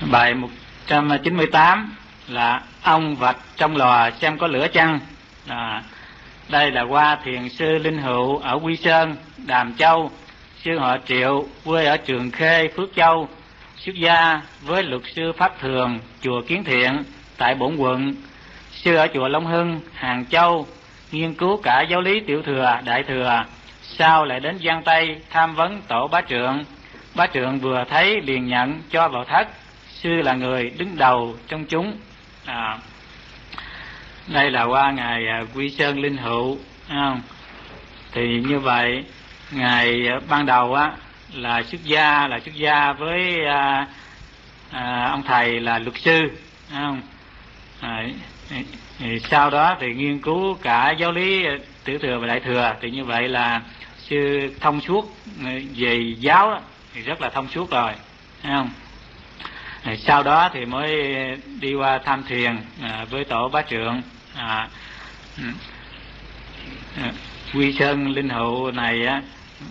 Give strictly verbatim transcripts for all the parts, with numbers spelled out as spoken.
Bài một trăm chín mươi tám là ong vạch trong lò xem có lửa chăng. À, đây là qua thiền sư Linh Hữu ở Quy Sơn, Đàm Châu. Sư họ Triệu, quê ở Trường Khê, Phước Châu. Xuất gia với luật sư Pháp Thường, chùa Kiến Thiện tại Bổn Quận. Sư ở chùa Long Hưng, Hàng Châu, nghiên cứu cả giáo lý Tiểu Thừa, Đại Thừa. Sau lại đến Giang Tây tham vấn tổ Bá Trượng. Bá Trượng vừa thấy liền nhận cho vào thất. Sư là người đứng đầu trong chúng. À, đây là qua ngài Quy Sơn Linh Hữu. À, thì như vậy ngài ban đầu á là xuất gia là xuất gia với à, à, ông thầy là luật sư. À, à, thì sau đó thì nghiên cứu cả giáo lý Tiểu Thừa và Đại Thừa. Thì như vậy là sư thông suốt về giáo đó, thì rất là thông suốt rồi, thấy không? Thì sau đó thì mới đi qua tham thiền à, với tổ Bá Trượng. à, à, Quy Sơn Linh Hữu này á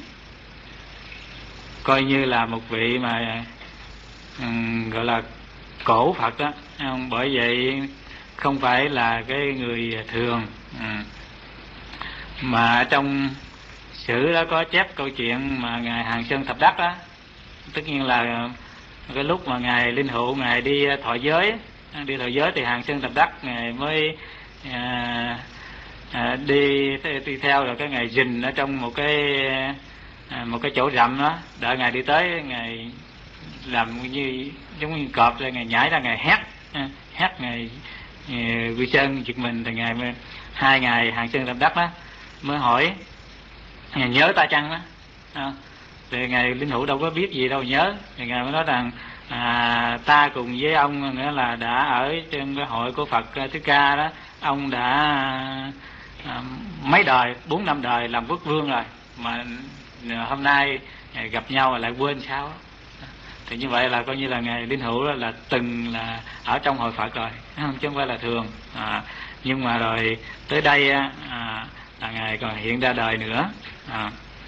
coi như là một vị mà um, gọi là cổ Phật đó, không? Bởi vậy không phải là cái người thường. À, mà trong sử đó có chép câu chuyện mà ngài Hàng Sơn Thập Đắc đó. Tất nhiên là cái lúc mà ngài Linh Hữu ngài đi thọ giới, đi thọ giới thì Hàng Sơn Thập Đắc ngài mới à, à, đi đi theo rồi cái ngài rình ở trong một cái à, một cái chỗ rậm đó, đợi ngài đi tới ngài làm như giống như cọp rồi ngài nhảy ra ngài hét hét ngài Quy Sơn giật mình. Thì ngài mới, hai ngài Hàng Sơn Thập Đắc đó mới hỏi ngài nhớ ta chăng đó. À, thì ngài Linh Hữu đâu có biết gì đâu nhớ. Thì ngài mới nói rằng à, ta cùng với ông nữa là đã ở trên cái hội của Phật Thích Ca đó, ông đã à, mấy đời, bốn năm đời làm quốc vương rồi, mà hôm nay gặp nhau lại quên sao đó. Thì như vậy là coi như là ngài Linh Hữu là từng là ở trong hội Phật rồi, không, chứ không phải là thường. À, nhưng mà rồi tới đây à, là ngài còn hiện ra đời nữa. À,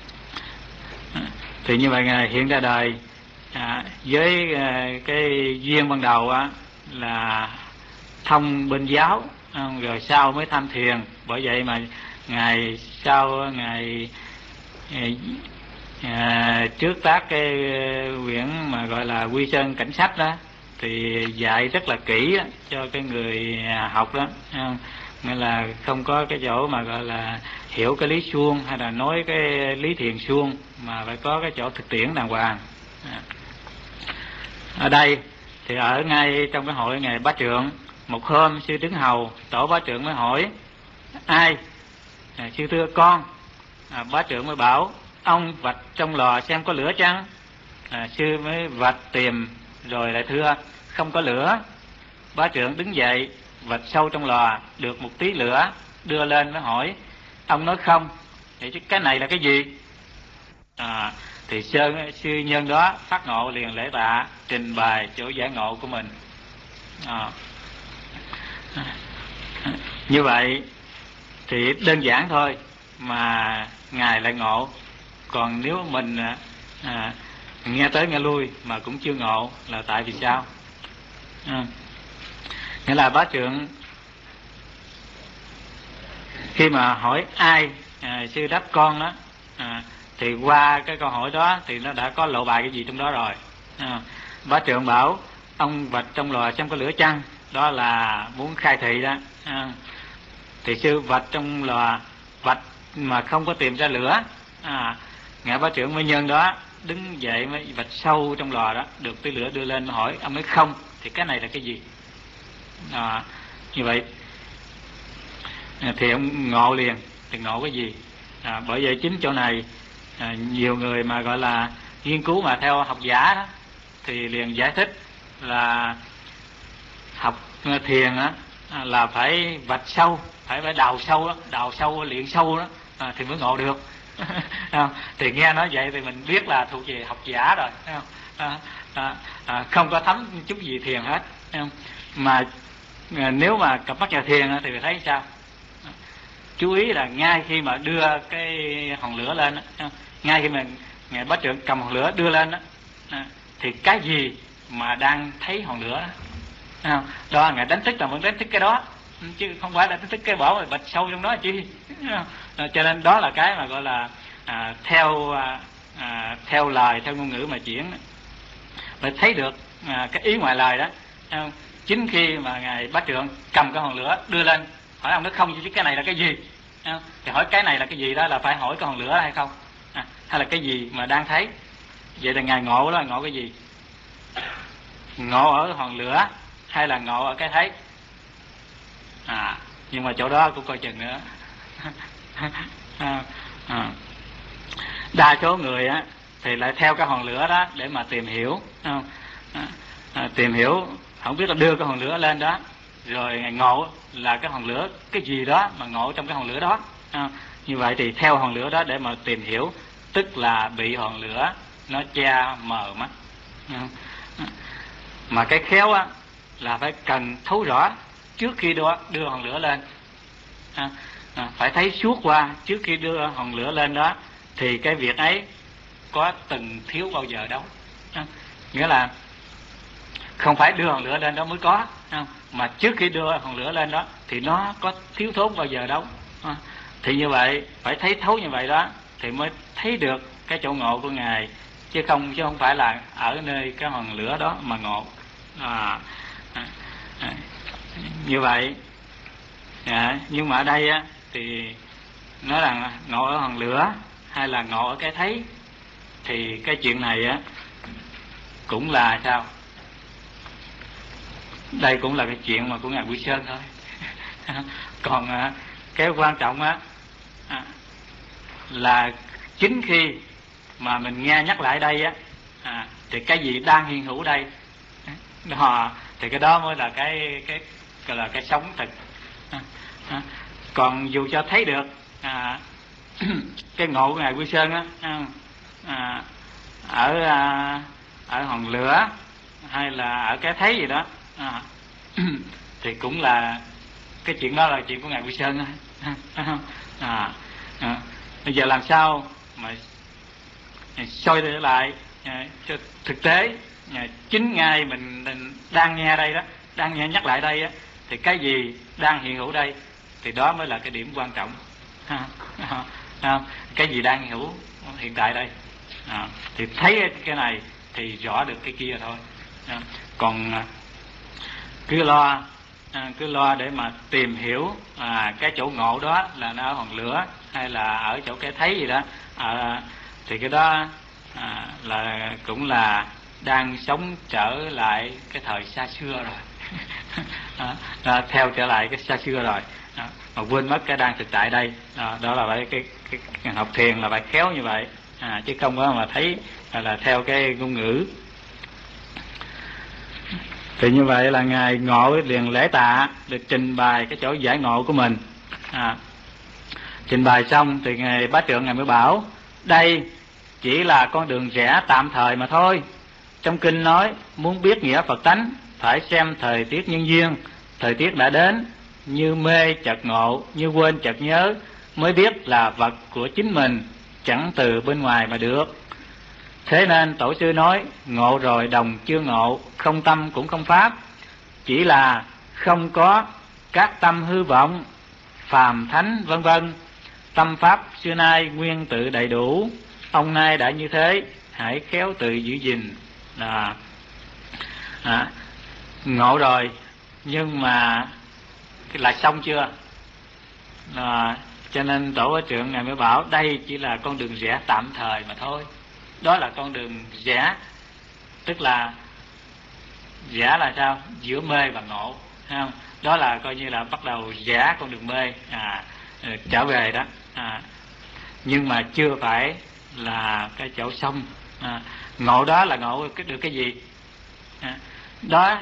thì như vậy ngài hiện ra đời à, với à, cái duyên ban đầu á là thông bên giáo, không? Rồi sau mới tham thiền. Bởi vậy mà ngài sau ngài à, trước tác cái quyển mà gọi là Quy Sơn Cảnh Sách đó thì dạy rất là kỹ đó, cho cái người học đó, không? Nên là không có cái chỗ mà gọi là hiểu cái lý suông hay là nói cái lý thiền suông, mà phải có cái chỗ thực tiễn đàng hoàng. À, ở đây thì ở ngay trong cái hội ngài Bá Trượng, một hôm sư Đứng Hầu tổ Bá Trượng mới hỏi ai? À, sư thưa con. À, Bá Trượng mới bảo ông vạch trong lò xem có lửa chăng. À, sư mới vạch tìm rồi lại thưa không có lửa. Bá Trượng đứng dậy vạch sâu trong lò được một tí lửa, đưa lên mới hỏi ông nói không, thì chứ cái này là cái gì? À, thì sư, sư nhân đó phát ngộ liền lễ tạ, trình bày chỗ giải ngộ của mình. À, như vậy thì đơn giản thôi mà ngài lại ngộ. Còn nếu mình à, nghe tới nghe lui mà cũng chưa ngộ là tại vì sao? À, nghĩa là Bá Trượng khi mà hỏi ai, à, sư đáp con đó, à, thì qua cái câu hỏi đó thì nó đã có lộ bài cái gì trong đó rồi. À, Bá Trượng bảo ông vạch trong lò xem có lửa chăng, đó là muốn khai thị đó. À, thì sư vạch trong lò vạch mà không có tìm ra lửa. À, ngài Bá Trượng mới nhân đó đứng dậy mới vạch sâu trong lò đó được tí lửa, đưa lên hỏi ông nói không, thì cái này là cái gì? À, như vậy thì ông ngộ liền. Thì ngộ cái gì? À, bởi vậy chính chỗ này à, nhiều người mà gọi là nghiên cứu mà theo học giả đó thì liền giải thích là học thiền đó là phải vạch sâu, phải phải đào sâu đó, đào sâu luyện sâu đó à, thì mới ngộ được. Thì nghe nói vậy thì mình biết là thuộc về học giả rồi, thấy không? À, à, à, không có thấm chút gì thiền hết, thấy không? Mà à, nếu mà cặp mắt nhà thiền thì thấy sao? À, chú ý là ngay khi mà đưa cái hòn lửa lên đó, ngay khi mà ngài Bá Trượng cầm hòn lửa đưa lên đó, à, thì cái gì mà đang thấy hòn lửa đó. Đó ngài đánh thức là vẫn đánh thức cái đó, chứ không phải là đánh thức cái bỏ rồi bạch sâu trong đó chi. Đó, cho nên đó là cái mà gọi là à, theo à, à, theo lời, theo ngôn ngữ mà chuyển, phải thấy được à, cái ý ngoài lời đó. Chính khi mà ngài Bá Trượng cầm cái hòn lửa đưa lên, hỏi ông Đức Không chứ cái này là cái gì, thì hỏi cái này là cái gì đó là phải hỏi cái hòn lửa hay không, à, hay là cái gì mà đang thấy. Vậy là ngài ngộ đó là ngộ cái gì? Ngộ ở hòn lửa hay là ngộ ở cái thấy? À, nhưng mà chỗ đó cũng coi chừng nữa. à, à. Đa số người á thì lại theo cái hòn lửa đó để mà tìm hiểu, à, à, tìm hiểu không biết là đưa cái hòn lửa lên đó rồi ngài ngộ là cái hòn lửa cái gì đó mà ngộ trong cái hòn lửa đó, à, như vậy thì theo hòn lửa đó để mà tìm hiểu, tức là bị hòn lửa nó che mờ mắt. À, mà cái khéo á là phải cần thấu rõ trước khi đưa, đưa hòn lửa lên, à, à, phải thấy suốt qua trước khi đưa hòn lửa lên đó, thì cái việc ấy có từng thiếu bao giờ đâu. À, nghĩa là không phải đưa hòn lửa lên đó mới có, không? Mà trước khi đưa hòn lửa lên đó thì nó có thiếu thốn bao giờ đâu. À, thì như vậy phải thấy thấu như vậy đó thì mới thấy được cái chỗ ngộ của ngài, chứ không chứ không phải là ở nơi cái hòn lửa đó mà ngộ. À, à, à, như vậy. À, nhưng mà ở đây á thì nói là ngộ ở hòn lửa hay là ngộ ở cái thấy, thì cái chuyện này á cũng là sao? Đây cũng là cái chuyện mà của ngài Quy Sơn thôi. Còn à, cái quan trọng á à, là chính khi mà mình nghe nhắc lại đây á, à, thì cái gì đang hiện hữu đây đó, thì cái đó mới là cái cái gọi là cái sống thực. À, à, còn dù cho thấy được à, cái ngộ của ngài Quy Sơn á, à, ở à, ở hòn lửa hay là ở cái thấy gì đó, à, thì cũng là cái chuyện đó là chuyện của ngài Quy Sơn thôi. À, à, bây giờ làm sao mà soi trở lại à, cho thực tế, à, chính ngài mình, mình đang nghe đây đó, đang nghe nhắc lại đây á, thì cái gì đang hiện hữu đây thì đó mới là cái điểm quan trọng. À, à, à, cái gì đang hiện hữu hiện tại đây, à, thì thấy cái này thì rõ được cái kia thôi. À, còn à, cứ lo à, cứ lo để mà tìm hiểu à, cái chỗ ngộ đó là nó ở hòn lửa hay là ở chỗ cái thấy gì đó, à, thì cái đó à, là cũng là đang sống trở lại cái thời xa xưa rồi. À, à, theo trở lại cái xa xưa rồi, à, mà quên mất cái đang thực tại đây. À, đó là phải cái, cái, cái học thiền là phải khéo như vậy, à, chứ không có mà thấy là, là theo cái ngôn ngữ. Thì như vậy là ngài ngộ liền lễ tạ được trình bày cái chỗ giải ngộ của mình. À, trình bày xong thì ngài Bá Trượng ngài mới bảo đây chỉ là con đường rẽ tạm thời mà thôi. Trong kinh nói muốn biết nghĩa Phật tánh phải xem thời tiết nhân duyên. Thời tiết đã đến, như mê chợt ngộ, như quên chợt nhớ, mới biết là vật của chính mình, chẳng từ bên ngoài mà được. Thế nên tổ sư nói ngộ rồi đồng chưa ngộ, không tâm cũng không pháp. Chỉ là không có các tâm hư vọng, phàm thánh vân vân. Tâm pháp xưa nay nguyên tự đầy đủ, ông nay đã như thế, hãy khéo tự giữ gìn. À, à, ngộ rồi nhưng mà là xong chưa? À, cho nên tổ Bá Trượng ngài mới bảo đây chỉ là con đường rẽ tạm thời mà thôi. Đó là con đường rẽ, tức là rẽ là sao? Giữa mê và ngộ, thấy không? Đó là coi như là bắt đầu rẽ con đường mê, à, trở về đó, à, nhưng mà chưa phải là cái chỗ xong. À, ngộ đó là ngộ được cái gì? À, đó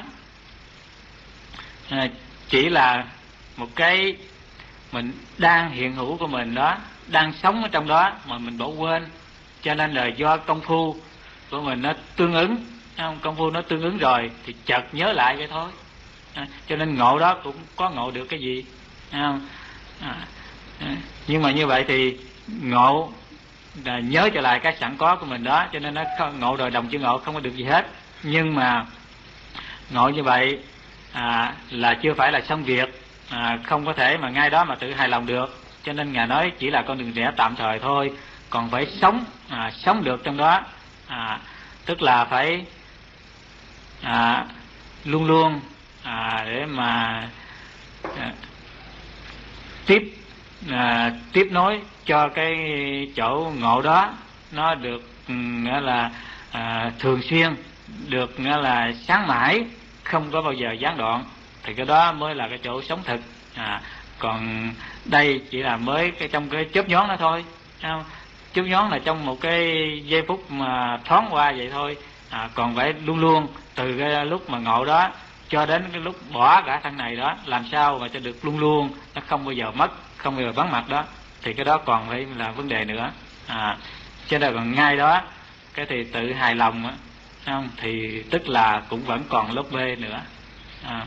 à, chỉ là một cái mình đang hiện hữu của mình đó, đang sống ở trong đó mà mình bỏ quên, cho nên là do công phu của mình nó tương ứng, không? Công phu nó tương ứng rồi thì chợt nhớ lại vậy thôi. À, cho nên ngộ đó cũng có ngộ được cái gì, không? À, à, nhưng mà như vậy thì ngộ nhớ trở lại cái sẵn có của mình đó, cho nên nó ngộ rồi đồng chữ ngộ không có được gì hết. Nhưng mà ngộ như vậy à, là chưa phải là xong việc, à, không có thể mà ngay đó mà tự hài lòng được. Cho nên Ngài nói chỉ là con đường rẽ tạm thời thôi, còn phải sống à, sống được trong đó, à, tức là phải à, luôn luôn à, để mà à, tiếp à, tiếp nối cho cái chỗ ngộ đó nó được nghĩa là à, thường xuyên, được nghĩa là sáng mãi, không có bao giờ gián đoạn, thì cái đó mới là cái chỗ sống thực. À, còn đây chỉ là mới cái trong cái chớp nhoáng đó thôi, chớp nhoáng là trong một cái giây phút mà thoáng qua vậy thôi. À, còn phải luôn luôn từ cái lúc mà ngộ đó cho đến cái lúc bỏ cả thân này đó, làm sao mà cho được luôn luôn, nó không bao giờ mất, không bao giờ vắng mặt đó, thì cái đó còn phải là vấn đề nữa. À, cho nên còn ngay đó cái thì tự hài lòng á, không thì tức là cũng vẫn còn lớp B nữa. À,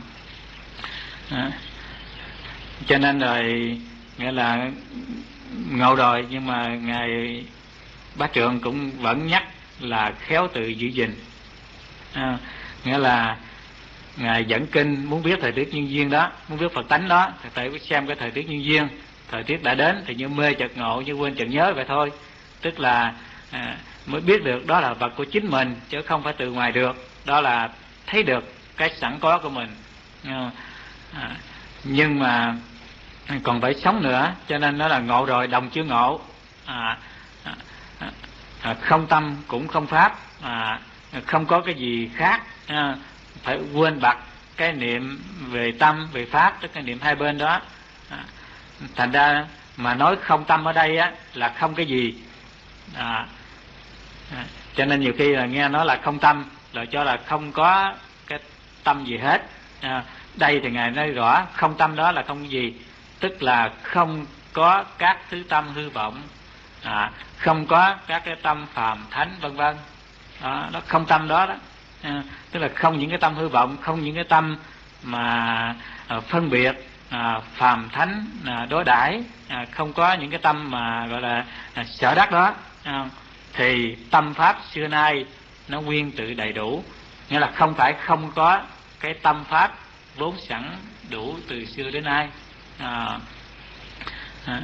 à, cho nên rồi nghĩa là ngộ rồi, nhưng mà ngài Bá Trượng cũng vẫn nhắc là khéo tự giữ gìn. À, nghĩa là ngài dẫn kinh muốn biết thời tiết nhân duyên đó, muốn biết Phật tánh đó, thì phải xem cái thời tiết nhân duyên. Thời tiết đã đến thì như mê chợt ngộ, như quên chợt nhớ vậy thôi, tức là à, mới biết được đó là vật của chính mình chứ không phải từ ngoài được, đó là thấy được cái sẵn có của mình. À, à, nhưng mà còn phải sống nữa, cho nên nó là ngộ rồi đồng chưa ngộ. À, à, à, không tâm cũng không pháp, à, không có cái gì khác, à, phải quên bặt cái niệm về tâm về pháp, tức cái niệm hai bên đó. À, thành ra mà nói không tâm ở đây á là không cái gì. À, à, cho nên nhiều khi là nghe nói là không tâm là cho là không có cái tâm gì hết. À, đây thì ngài nói rõ không tâm đó là không cái gì, tức là không có các thứ tâm hư vọng, à, không có các cái tâm phàm thánh vân vân. Đó, nó không tâm đó đó. À, tức là không những cái tâm hư vọng, không những cái tâm mà à, phân biệt à, phàm thánh à, đối đãi, à, không có những cái tâm mà gọi là à, sở đắc đó. À, thì tâm pháp xưa nay nó nguyên tự đầy đủ, nghĩa là không phải không có cái tâm pháp vốn sẵn đủ từ xưa đến nay. À, à,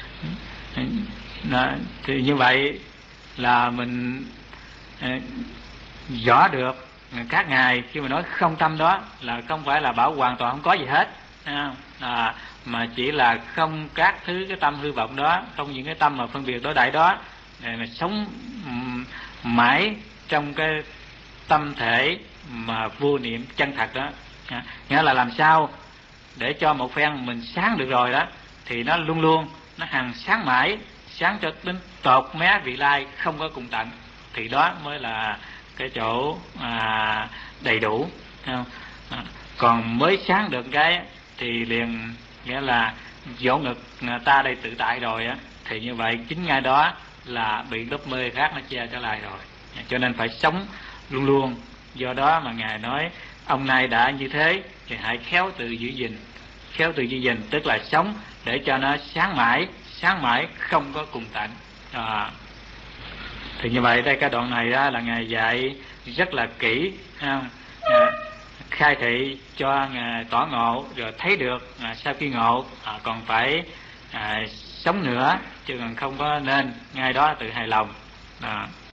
đó, thì như vậy là mình à, rõ được các ngài khi mà nói không tâm đó là không phải là bảo hoàn toàn không có gì hết, à, mà chỉ là không các thứ cái tâm hư vọng đó, không những cái tâm mà phân biệt đối đại đó, để mà sống mãi trong cái tâm thể mà vô niệm chân thật đó. À, nghĩa là làm sao để cho một phen mình sáng được rồi đó thì nó luôn luôn nó hằng sáng mãi, sáng cho đến tột mé vị lai không có cùng tận, thì đó mới là cái chỗ à, đầy đủ. À, còn mới sáng được cái thì liền nghĩa là vỗ ngực ta đây tự tại rồi á, thì như vậy chính ngay đó là bị lớp mê khác nó che trở lại rồi. Cho nên phải sống luôn luôn. Do đó mà ngài nói ông này đã như thế thì hãy khéo tự giữ gìn. Khéo tự giữ gìn tức là sống để cho nó sáng mãi, sáng mãi không có cùng tận. À, thì như vậy đây cái đoạn này đó là ngài dạy rất là kỹ, à, khai thị cho ngài tỏ ngộ rồi thấy được. À, sau khi ngộ à, còn phải à, sống nữa, chứ còn không có nên ngay đó tự hài lòng. À.